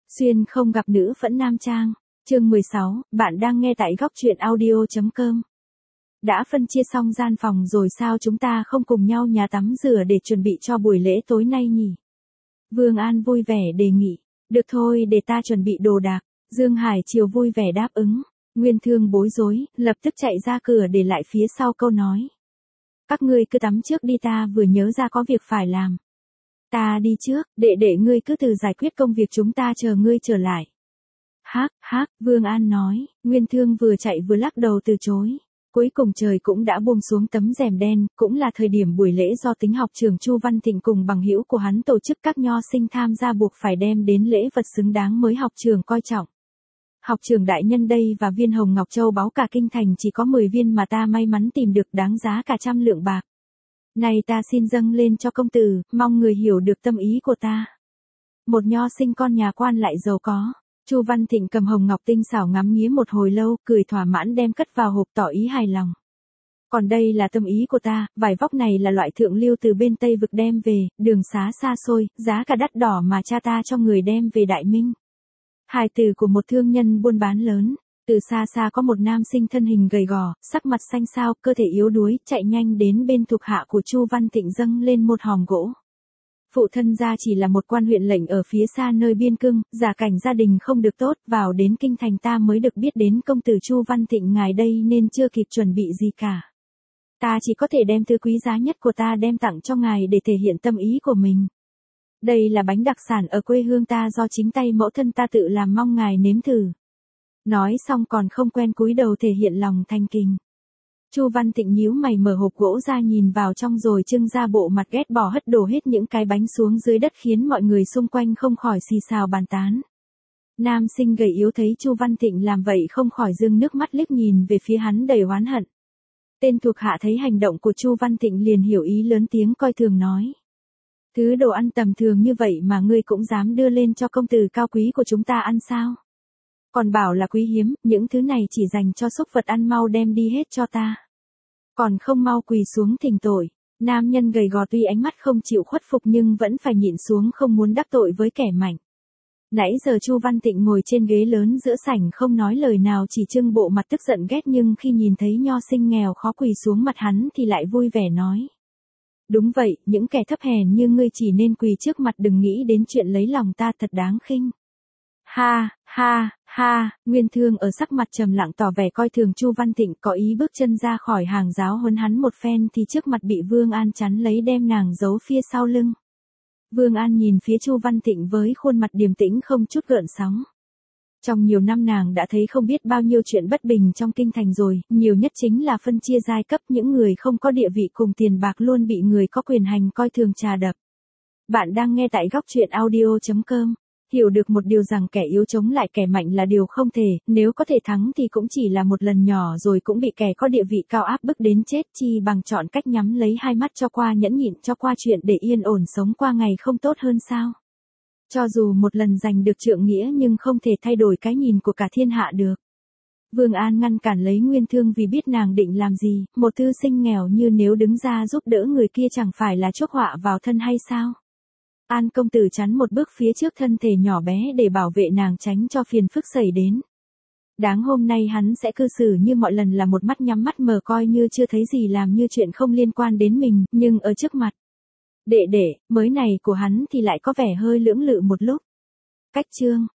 Xuyên không gặp nữ phẫn nam trang. Chương 16, bạn đang nghe tại góc truyện audio.com. Đã phân chia xong gian phòng rồi sao chúng ta không cùng nhau nhà tắm rửa để chuẩn bị cho buổi lễ tối nay nhỉ? Vương An vui vẻ đề nghị. Được thôi, để ta chuẩn bị đồ đạc. Dương Hải Triều vui vẻ đáp ứng. Nguyên Thương bối rối, lập tức chạy ra cửa để lại phía sau câu nói. Các ngươi cứ tắm trước đi, ta vừa nhớ ra có việc phải làm. Ta đi trước, đệ ngươi cứ từ giải quyết công việc, chúng ta chờ ngươi trở lại. Hắc, Vương An nói. Nguyên Thương vừa chạy vừa lắc đầu từ chối. Cuối cùng trời cũng đã buông xuống tấm rèm đen, cũng là thời điểm buổi lễ do tính học trưởng Chu Văn Thịnh cùng bằng hữu của hắn tổ chức, các nho sinh tham gia buộc phải đem đến lễ vật xứng đáng mới học trưởng coi trọng. Học trưởng đại nhân đây và viên hồng ngọc châu báu cả kinh thành chỉ có 10 viên mà ta may mắn tìm được, đáng giá cả 100 lượng bạc. Này ta xin dâng lên cho công tử, mong người hiểu được tâm ý của ta. Một nho sinh con nhà quan lại giàu có. Chu Văn Thịnh cầm hồng ngọc tinh xảo ngắm nghía một hồi lâu, cười thỏa mãn đem cất vào hộp tỏ ý hài lòng. Còn đây là tâm ý của ta, vải vóc này là loại thượng lưu từ bên Tây vực đem về, đường xá xa xôi, giá cả đắt đỏ mà cha ta cho người đem về Đại Minh. Hài tử của một thương nhân buôn bán lớn. Từ xa xa có một nam sinh thân hình gầy gò, sắc mặt xanh xao, cơ thể yếu đuối, chạy nhanh đến bên thuộc hạ của Chu Văn Thịnh dâng lên một hòm gỗ. Phụ thân gia chỉ là một quan huyện lệnh ở phía xa nơi biên cương, gia cảnh gia đình không được tốt, vào đến kinh thành ta mới được biết đến công tử Chu Văn Thịnh ngài đây nên chưa kịp chuẩn bị gì cả. Ta chỉ có thể đem thứ quý giá nhất của ta đem tặng cho ngài để thể hiện tâm ý của mình. Đây là bánh đặc sản ở quê hương ta do chính tay mẫu thân ta tự làm, mong ngài nếm thử. Nói xong còn không quên cúi đầu thể hiện lòng thành kính. Chu Văn Thịnh nhíu mày mở hộp gỗ ra nhìn vào trong rồi trưng ra bộ mặt ghét bỏ, hất đổ hết những cái bánh xuống dưới đất khiến mọi người xung quanh không khỏi xì xào bàn tán. Nam sinh gầy yếu thấy Chu Văn Thịnh làm vậy không khỏi rưng nước mắt liếc nhìn về phía hắn đầy oán hận. Tên thuộc hạ thấy hành động của Chu Văn Thịnh liền hiểu ý, lớn tiếng coi thường nói. Thứ đồ ăn tầm thường như vậy mà ngươi cũng dám đưa lên cho công tử cao quý của chúng ta ăn sao? Còn bảo là quý hiếm, những thứ này chỉ dành cho súc vật ăn, mau đem đi hết cho ta. Còn không mau quỳ xuống thỉnh tội. Nam nhân gầy gò tuy ánh mắt không chịu khuất phục nhưng vẫn phải nhịn xuống, không muốn đắc tội với kẻ mạnh. Nãy giờ Chu Văn Thịnh ngồi trên ghế lớn giữa sảnh không nói lời nào, chỉ trưng bộ mặt tức giận ghét, nhưng khi nhìn thấy nho sinh nghèo khó quỳ xuống mặt hắn thì lại vui vẻ nói. Đúng vậy, những kẻ thấp hèn như ngươi chỉ nên quỳ trước mặt, đừng nghĩ đến chuyện lấy lòng ta, thật đáng khinh. Ha, Nguyên Thương ở sắc mặt trầm lặng tỏ vẻ coi thường Chu Văn Thịnh, có ý bước chân ra khỏi hàng giáo huấn hắn một phen thì trước mặt bị Vương An chắn lấy, đem nàng giấu phía sau lưng. Vương An nhìn phía Chu Văn Thịnh với khuôn mặt điềm tĩnh không chút gợn sóng. Trong nhiều năm nàng đã thấy không biết bao nhiêu chuyện bất bình trong kinh thành rồi, nhiều nhất chính là phân chia giai cấp, những người không có địa vị cùng tiền bạc luôn bị người có quyền hành coi thường trà đập. Bạn đang nghe tại góc truyện audio.com. Hiểu được một điều rằng kẻ yếu chống lại kẻ mạnh là điều không thể, nếu có thể thắng thì cũng chỉ là một lần nhỏ rồi cũng bị kẻ có địa vị cao áp bức đến chết, chi bằng chọn cách nhắm lấy hai mắt cho qua, nhẫn nhịn cho qua chuyện để yên ổn sống qua ngày không tốt hơn sao? Cho dù một lần giành được trượng nghĩa nhưng không thể thay đổi cái nhìn của cả thiên hạ được. Vương An ngăn cản lấy Nguyên Thương vì biết nàng định làm gì, một thư sinh nghèo như nếu đứng ra giúp đỡ người kia chẳng phải là chuốc họa vào thân hay sao? An công tử chắn một bước phía trước thân thể nhỏ bé để bảo vệ nàng tránh cho phiền phức xảy đến. Đáng hôm nay hắn sẽ cư xử như mọi lần là một mắt nhắm mắt mở, coi như chưa thấy gì, làm như chuyện không liên quan đến mình, nhưng ở trước mặt đệ mới này của hắn thì lại có vẻ hơi lưỡng lự một lúc. Cách chương